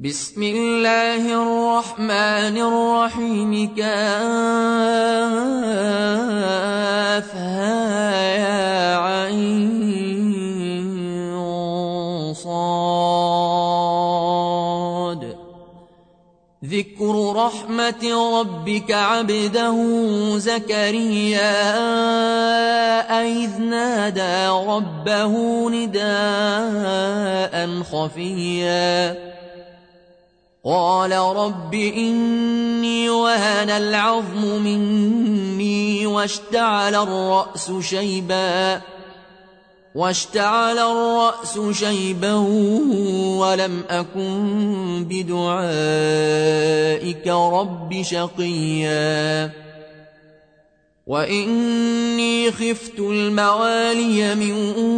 بسم الله الرحمن الرحيم كافها عين صاد ذكر رحمة ربك عبده زكريا إذ نادى ربه نداء خفيا قال رب إني وهن العظم مني واشتعل الرأس شيبا ولم أكن بدعائك رب شقيا وإني خفت الموالي من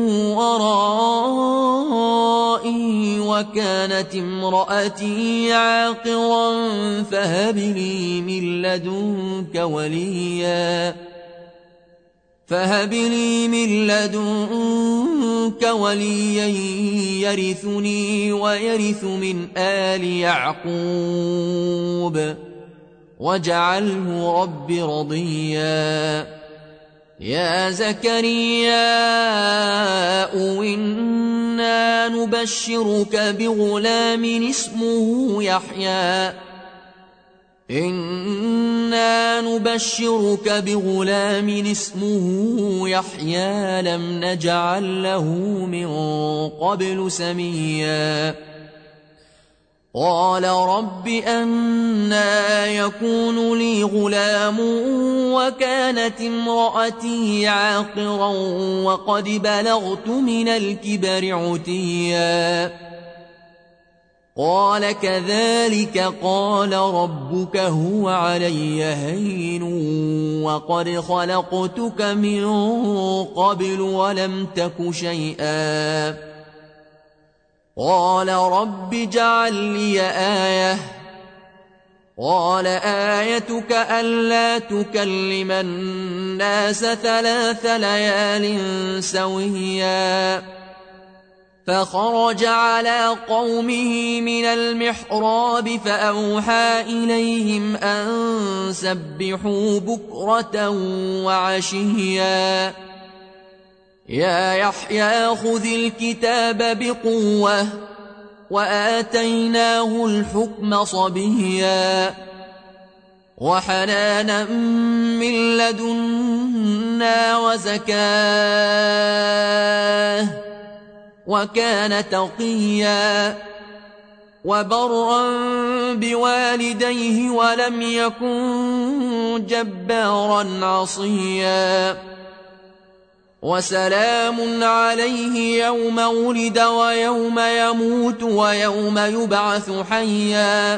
ورائي وكانت امرأتي عاقرا فهب لي من لدنك وليا يرثني ويرث من آل يعقوب واجعله رب رضيا يا زكريا إنا نبشرك بغلام اسمه يحيى لم نجعل له من قبل سميا قال رب أنى يكون لي غلام وكانت امرأتي عاقرا وقد بلغت من الكبر عتيا قال كذلك قال ربك هو علي هين وقد خلقتك من قبل ولم تك شيئا قال رب اجعل لي آية قال آيتك ألا تكلم الناس 3 ليال سويا فخرج على قومه من المحراب فأوحى إليهم أن سبحوا بكرة وعشيا يا يحيى خذ الكتاب بقوة وآتيناه الحكم صبيا وحنانا من لدنا وزكاه وكان تقيا وبرا بوالديه ولم يكن جبارا عصيا وسلام عليه يوم ولد ويوم يموت ويوم يبعث حيا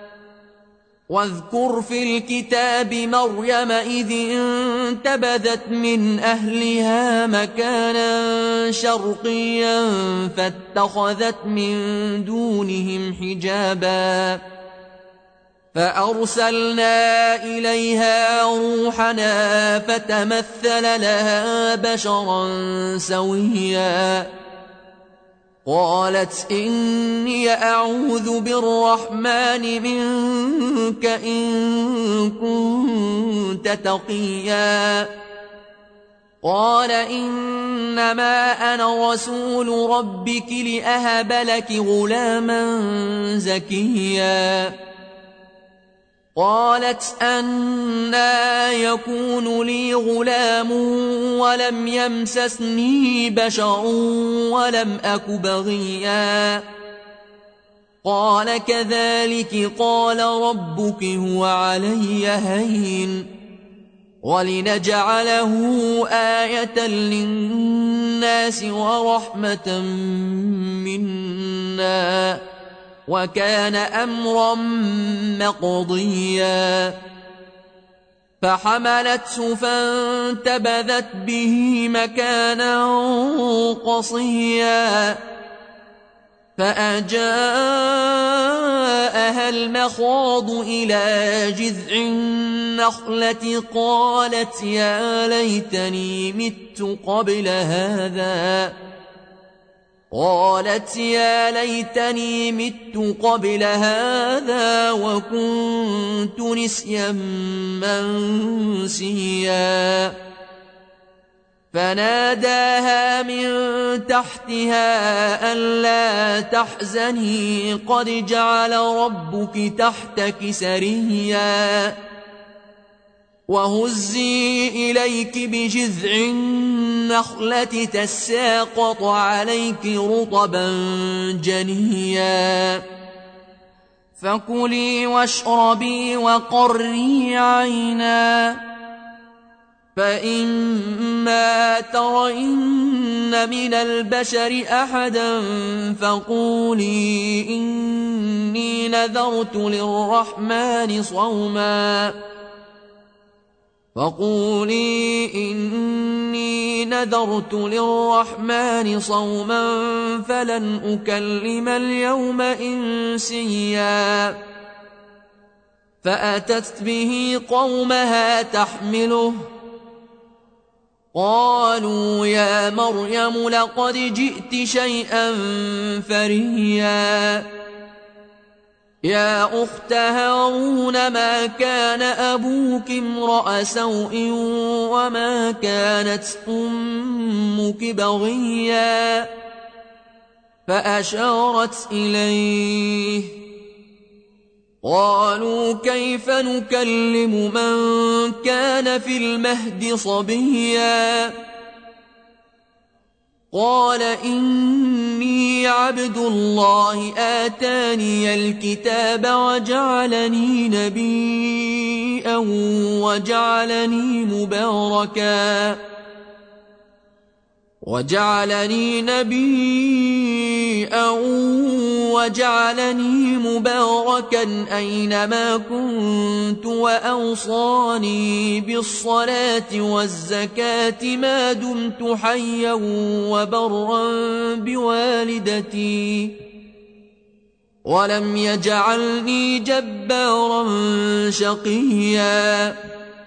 واذكر في الكتاب مريم إذ انتبذت من أهلها مكانا شرقيا فاتخذت من دونهم حجابا فأرسلنا إليها روحنا فتمثل لها بشرا سويا قالت إني أعوذ بالرحمن منك إن كنت تقيا قال إنما أنا رسول ربك لأهب لك غلاما زكيا قالت أنى يكون لي غلام ولم يمسسني بشر ولم أك بغيا قال كذلك قال ربك هو علي هين ولنجعله آية للناس ورحمة منا وكان أمرا مقضيا فحملته فانتبذت به مكانا قصيا فأجاءها المخاض إلى جذع النخلة قالت يا ليتني مت قبل هذا قالت يا ليتني مت قبل هذا وكنت نسيا منسيا فناداها من تحتها ألا تحزني قد جعل ربك تحتك سريا وهزي إليك بجذع النخلة تساقط عليك رطبا جنيا فكلي واشربي وقري عينا فإما ترين من البشر أحدا فقولي إني نذرت للرحمن صوما فلن أكلم اليوم إنسيا فأتت به قومها تحمله قالوا يا مريم لقد جئت شيئا فريا يا أخت هارون ما كان أبوك امرأ سوء وما كانت أمك بغيا فأشارت إليه قالوا كيف نكلم من كان في المهد صبيا قال إني عبد الله آتاني الكتاب وجعلني نبيا وجعلني مباركا أينما كنت وأوصاني بالصلاة والزكاة ما دمت حيا وبرا بوالدتي ولم يجعلني جبارا شقيا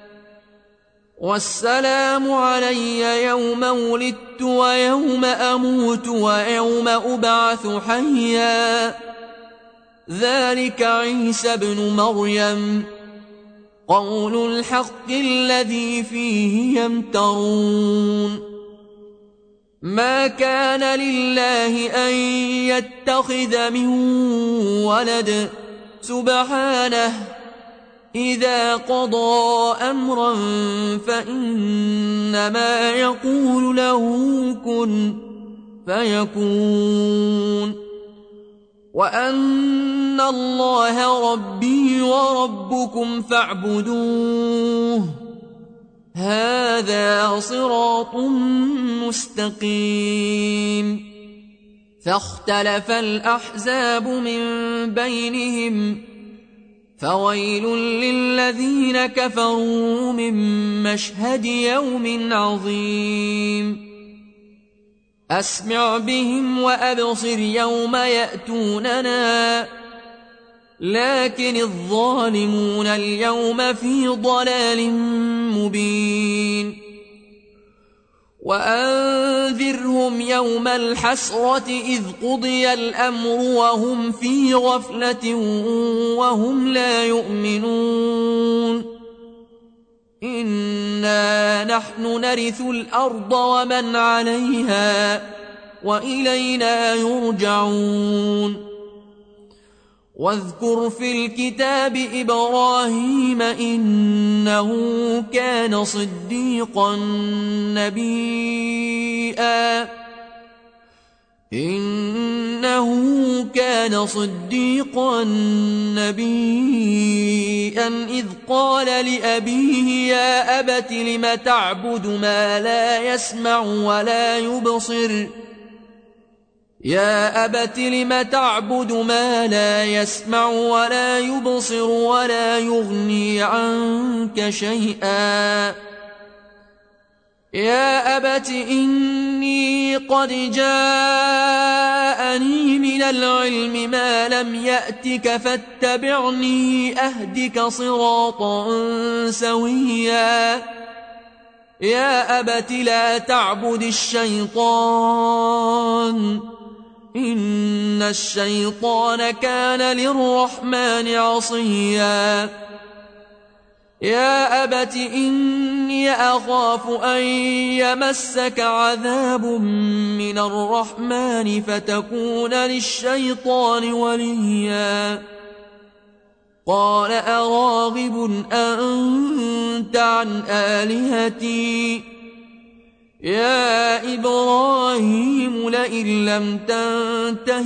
والسلام علي يوم ولدت ويوم أموت ويوم أبعث حيا ذلك عيسى بن مريم قول الحق الذي فيه يمترون ما كان لله أن يتخذ من ولد سبحانه إذا قضى أمرا فإنما يقول له كن فيكون وأن الله ربي وربكم فاعبدوه هذا صراط مستقيم فاختلف الأحزاب من بينهم فويل للذين كفروا من مشهد يوم عظيم أسمع بهم وأبصر يوم يأتوننا لكن الظالمون اليوم في ضلال مبين وأنذرهم يوم الحسرة إذ قضي الأمر وهم في غفلة وهم لا يؤمنون إنا نحن نرث الأرض ومن عليها وإلينا يرجعون واذكر في الكتاب إبراهيم إنه كان صديقا نبيا إذ قال لأبيه يا أبت لم تعبد ما لا يسمع ولا يبصر ولا يغني عنك شيئا يا أبت إني قد جاءني من العلم ما لم يأتك فاتبعني أهدك صراطا سويا يا أبت لا تعبد الشيطان إن الشيطان كان للرحمن عصيا يا أبت إني أخاف أن يمسك عذاب من الرحمن فتكون للشيطان وليا قال أراغب أنت عن آلهتي يا إبراهيم لئن لم تنته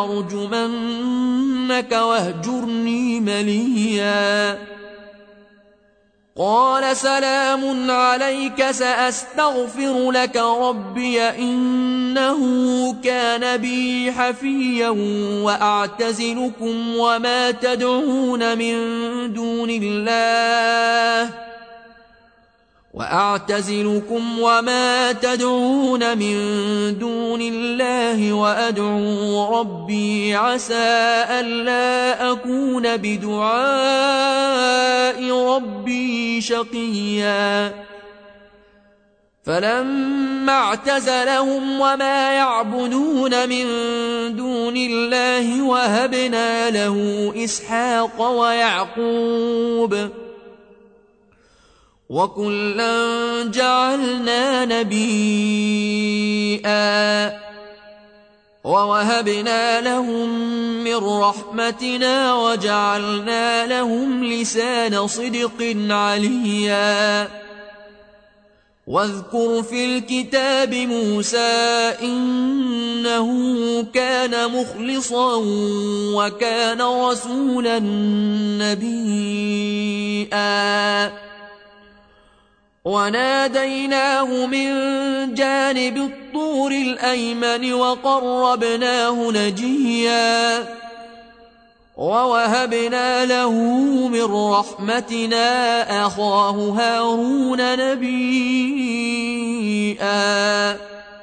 لأرجمنك واهجرني مليا قال سلام عليك سأستغفر لك ربي إنه كان بي حفيا وأعتزلكم وما تدعون من دون الله وأدعو ربي عسى ألا أكون بدعاء ربي شقيا فلما اعتزلهم وما يعبدون من دون الله وهبنا له إسحاق ويعقوب وكلا جعلنا نبيا ووهبنا لهم من رحمتنا وجعلنا لهم لسان صدق عليا واذكر في الكتاب موسى إنه كان مخلصا وكان رسولا نبيا وناديناه من جانب الطور الأيمن وقربناه نجيا ووهبنا له من رحمتنا أخاه هارون نبيا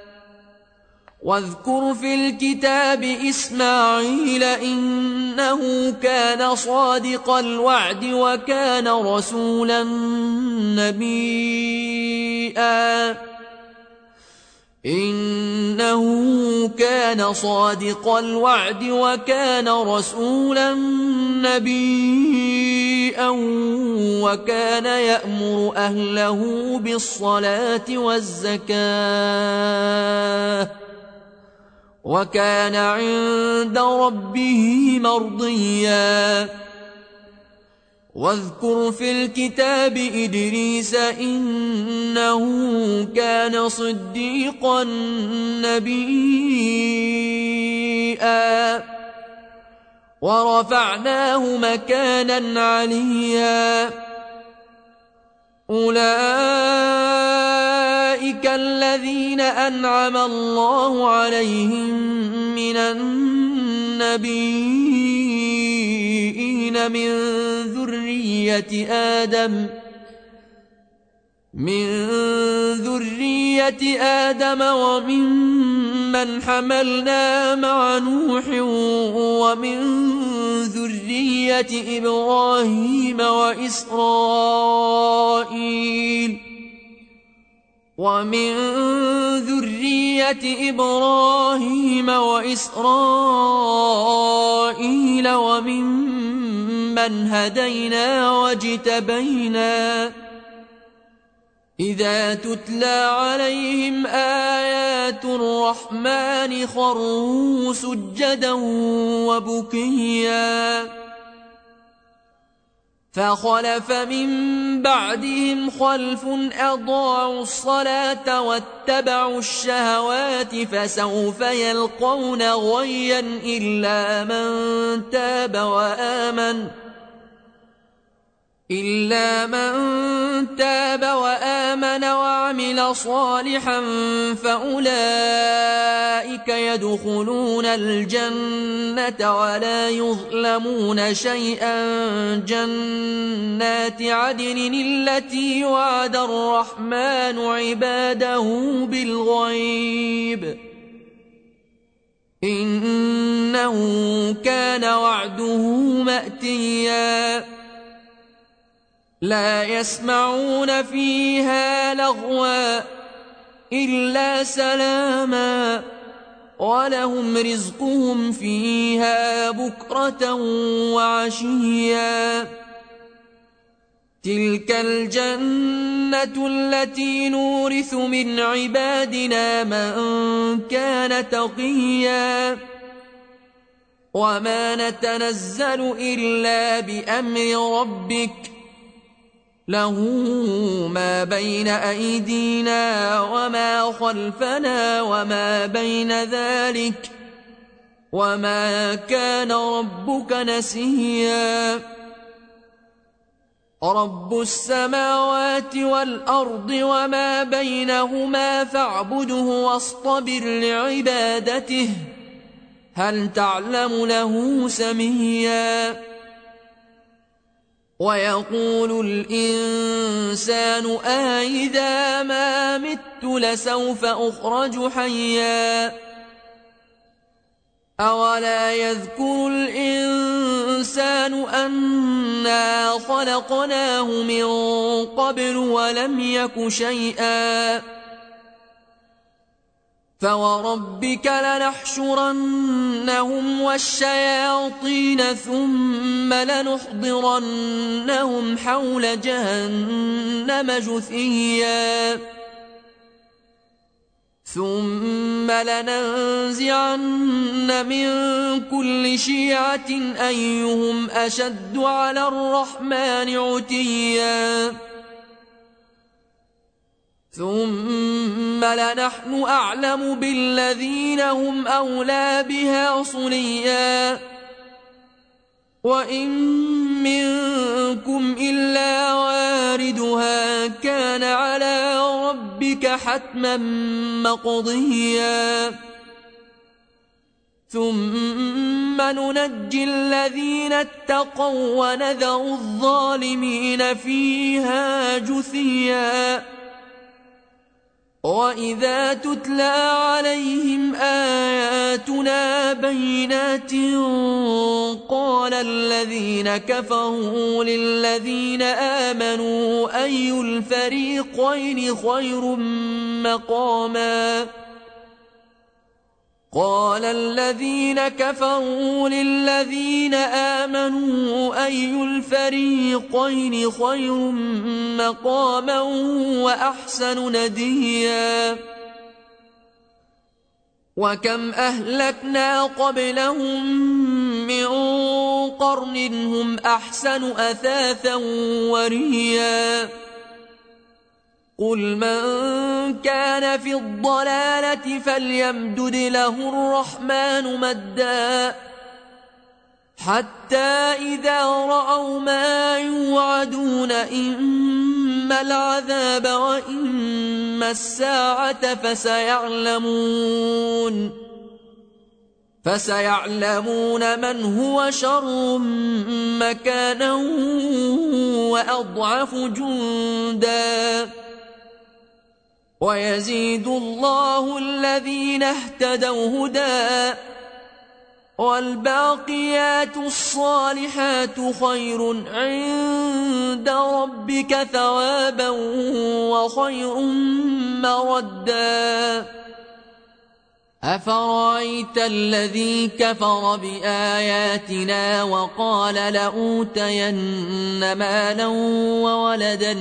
واذكر في الكتاب إسماعيل إنه كان صادق الوعد وكان رسولا نبيا وكان يأمر أهله بالصلاة والزكاة وكان عند ربه مرضيا واذكر في الكتاب إدريس إنه كان صديقا نبيا ورفعناه مكانا عليا أولئك الذين أنعم الله عليهم من النبيين من ذرية آدم وممن حملنا مع نوح ومن ذرية إبراهيم وإسرائيل وممن هدينا واجتبينا إذا تتلى عليهم آيات الرحمن خروا سجدا وبكيا فخلف من بعدهم خلف أضاعوا الصلاة واتبعوا الشهوات فسوف يلقون غيا إلا من تاب وآمن وعمل صالحا فأولئك يدخلون الجنة ولا يظلمون شيئا جنات عدن التي وعد الرحمن عباده بالغيب إنه كان وعده مأتيا لا يسمعون فيها لغوا إلا سلاما ولهم رزقهم فيها بكرة وعشيا تلك الجنة التي نورث من عبادنا من كان تقيا وما نتنزل إلا بأمر ربك له ما بين أيدينا وما خلفنا وما بين ذلك وما كان ربك نسيا رب السماوات والأرض وما بينهما فاعبده واصطبر لعبادته هل تعلم له سميا ويقول الإنسان أإذا ما مت لسوف أخرج حيا أولا يذكر الإنسان أنا خلقناه من قبل ولم يك شيئا فوربك لنحشرنهم والشياطين ثم لنحضرنهم حول جهنم جثيا ثم لننزعن من كل شيعة أيهم أشد على الرحمن عتيا ثم لنحن أعلم بالذين هم أولى بها صليا وإن منكم إلا واردها كان على ربك حتما مقضيا ثم ننجي الذين اتقوا ونذر الظالمين فيها جثيا وإذا تتلى عليهم آياتنا بينات قال الذين كفروا للذين آمنوا أي الفريقين خير مقاما قال الذين كفروا للذين آمنوا أي الفريقين خير مقاما وأحسن نديا وكم أهلكنا قبلهم من قرن هم أحسن أثاثا وريا قل من كان في الضلالة فليمدد له الرحمن مدا حتى إذا رأوا ما يوعدون إما العذاب وإما الساعة فسيعلمون من هو شر مكانا وأضعف جندا ويزيد الله الذين اهتدوا هدى والباقيات الصالحات خير عند ربك ثوابا وخير مردا أفرأيت الذي كفر بآياتنا وقال لأوتين مالا وولدا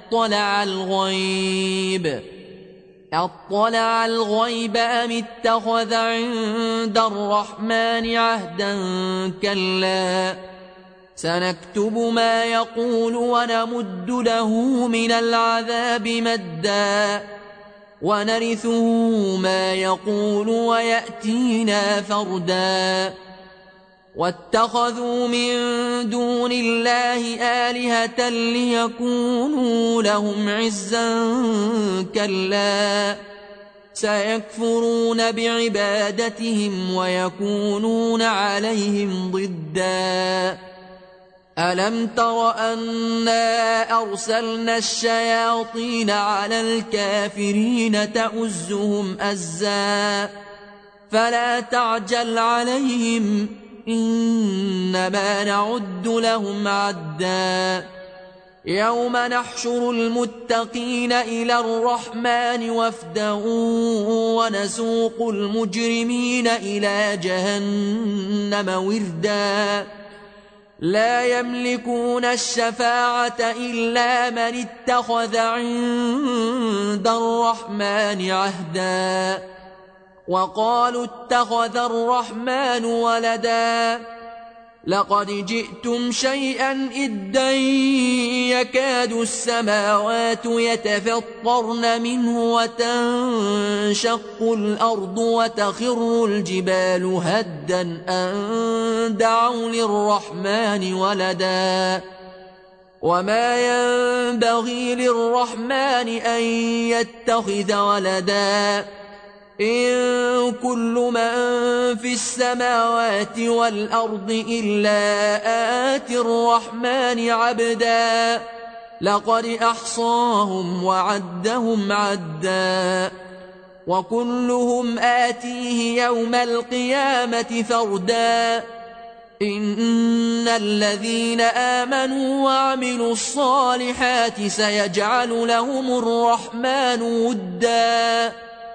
أطلع الغيب أم اتخذ عند الرحمن عهدا كلا سنكتب ما يقول ونمد له من العذاب مدا ونرثه ما يقول ويأتينا فردا واتخذوا من دون الله آلهة ليكونوا لهم عزا كلا سيكفرون بعبادتهم ويكونون عليهم ضدا ألم تر أنا أرسلنا الشياطين على الكافرين تؤزهم أزا فلا تعجل عليهم إنما نعد لهم عدا يوم نحشر المتقين إلى الرحمن وفدا ونسوق المجرمين إلى جهنم وردا لا يملكون الشفاعة إلا من اتخذ عند الرحمن عهدا وقالوا اتخذ الرحمن ولدا لقد جئتم شيئا إدا يكاد السماوات يتفطرن منه وتنشق الأرض وتخر الجبال هدا أن دعوا للرحمن ولدا وما ينبغي للرحمن أن يتخذ ولدا إن كل من في السماوات والأرض إلا آتي الرحمن عبدا لقد أحصاهم وعدهم عدا وكلهم آتيه يوم القيامة فردا إن الذين آمنوا وعملوا الصالحات سيجعل لهم الرحمن ودا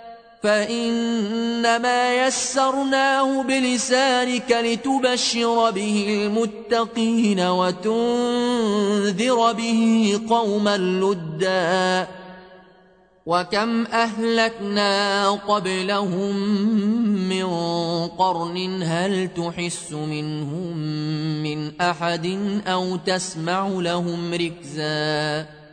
فإنما يسرناه بلسانك لتبشر به المتقين وتنذر به قوما لدا وكم أهلكنا قبلهم من قرن هل تحس منهم من أحد أو تسمع لهم ركزا